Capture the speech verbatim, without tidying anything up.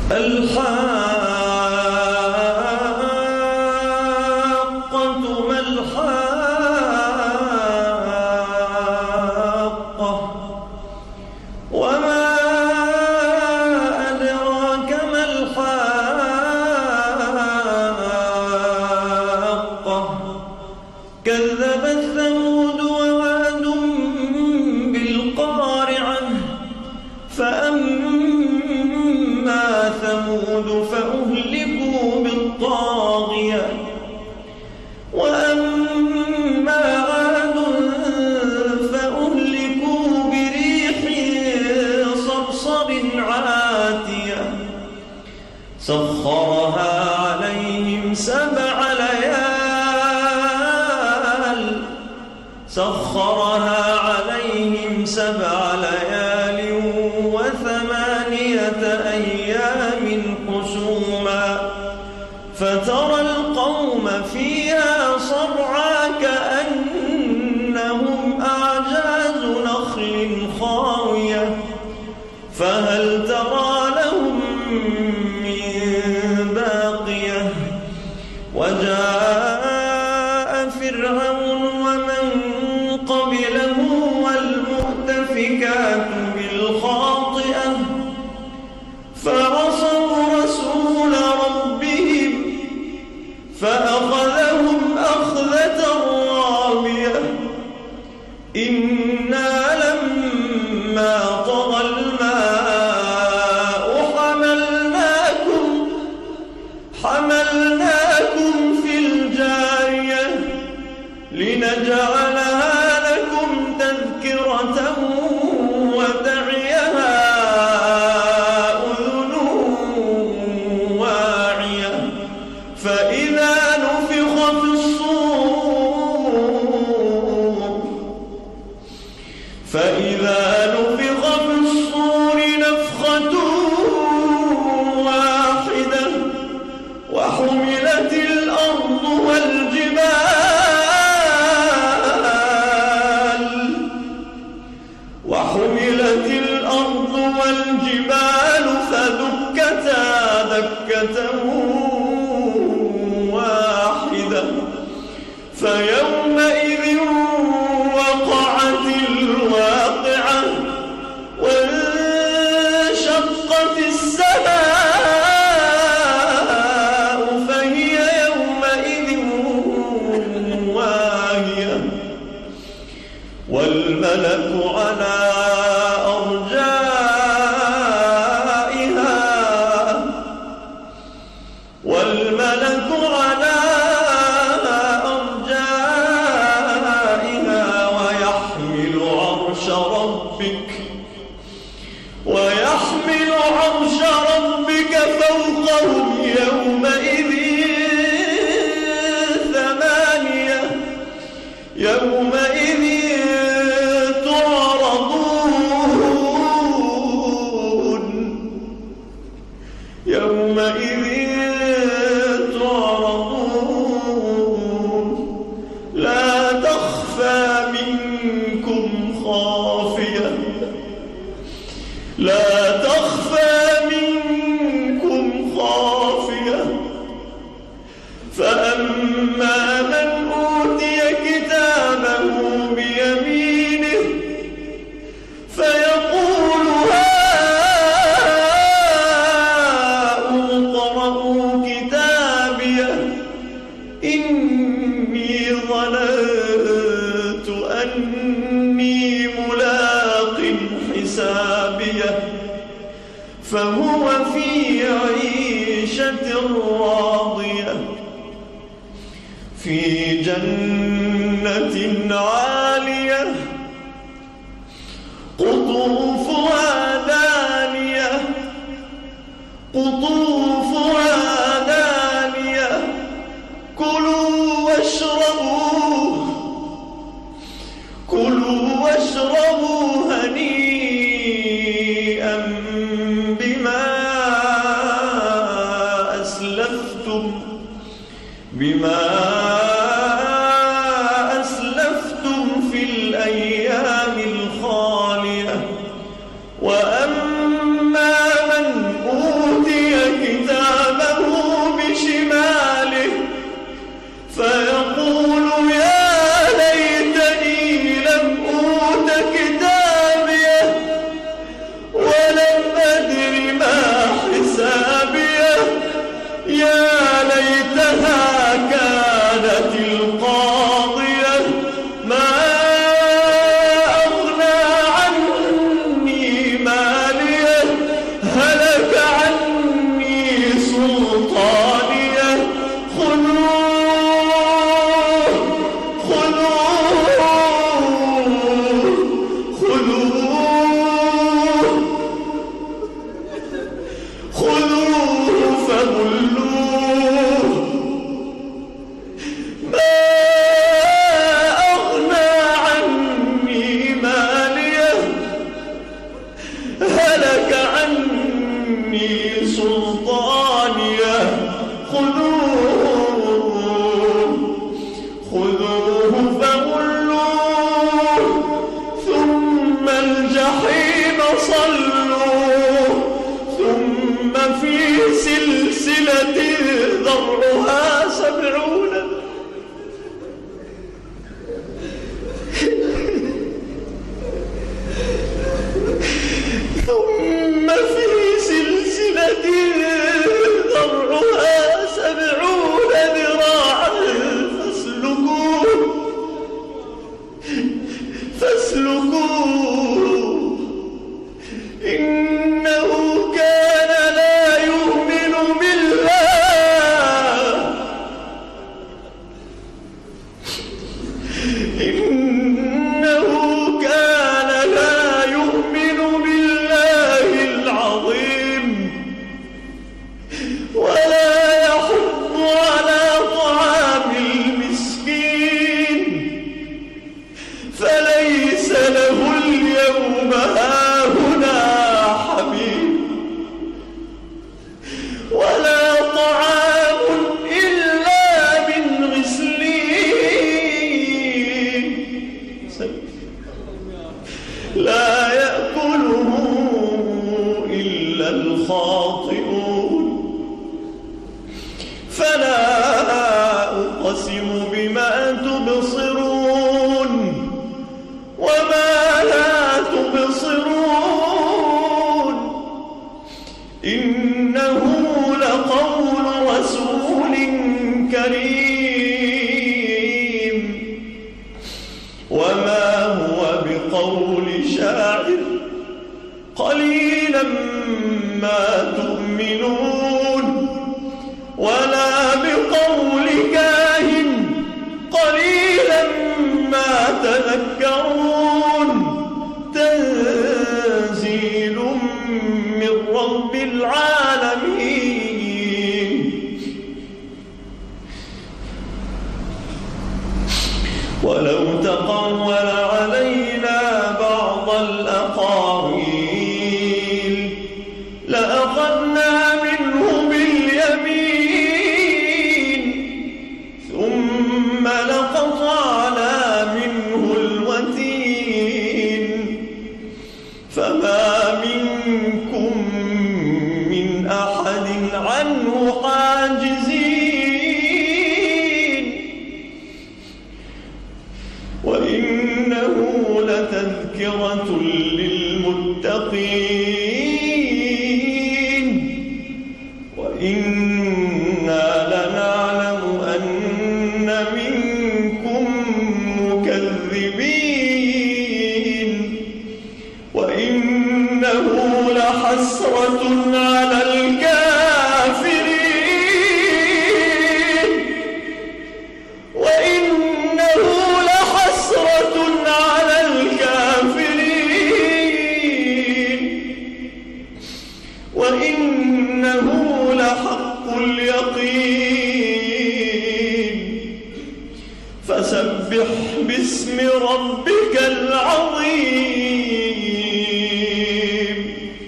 الحاقة ما الحاقة وما أدراك ما الحاقة كذبت ثمود وعاد بالقارعة فأما ثمود فأهلكوا بالطاغية وأما عاد فأهلكوا بريح صرصر عاتية سخرها عليهم سبع ليال سخرها عليهم سبع ليال وثمانية أيام حسوما فترى القوم فيها صرعى كأنهم أعجاز نخل خاوية فهل ترى لهم من باقية وجاء فرعون ومن قبله والمؤتفكات بالخاطئة فعصوا رسول ربهم فأخذهم أخذة رابية إنا لما طغى الماء حملناكم حملناكم في الجارية لنجعلها لكم تذكرة وتعيها أذن واعية فإذا نفخ في الصور فإذا نفخ في الصور نفخة واحدة وحملت الأرض والجبال وحملت الأرض والجبال فدكتا دكة واحدة فيومئذ وقعت الواقعة وانشقت السماء فهي يومئذ واهية والملك على أرجائها والملك على أرجائها ويحمل عرش ربك ويحمل عرش ربك فوقهم يومئذ ثمانية يومئذ تعرضون يومئذ تعرضون لا تخفى منكم خافية لا تخفى منكم خافية فأما من أوتي كتابه بيمينه فيقول هاؤم اقرءوا كتابيه إني ظننت أني ملاق حسابيه فهو في عيشة راضية في جنة عالية قطوفها دانية قطوفها دانية كلوا واشربوا كلوا واشربوا هنيئا بما أسلفتم بما أسلفتم في الأيام الخالية وأما من أوتي سلطانيه خذوه خذوه فغلوه ثم الجحيم صلوه ثم في سلسلة ذرعها سبعون ثم في سلسلة ذرعها سبعون ذراعا فاسلكوه فاسلكوه إنه كان لا يؤمن بالله إنه كان لا يؤمن بالله العظيم ولا يحض على طعام المسكين فليس له اليوم هاهنا حميم ولا طعام إلا من غسلين لا يأكله إلا الخاطئون فلا أقسم بما تبصرون وما لا تبصرون إنه لقول رسول كريم وما هو بقول شاعر قليلا ما تؤمنون ولا بقول كاهن قليلا ما تذكرون تنزيل من رب العالمين ولو تقول علينا بعض الأقاويل لأخذنا منه باليمين ثم لقطعنا منه الوتين فما منكم من أحد عنه حاجزين وإنه لتذكرة للمتقين وإنا لنعلم أن منكم مكذبين وإنه لحسرة على الكافرين وإنه لحسرة على الكافرين وإنه لحق اليقين فسبح باسم ربك العظيم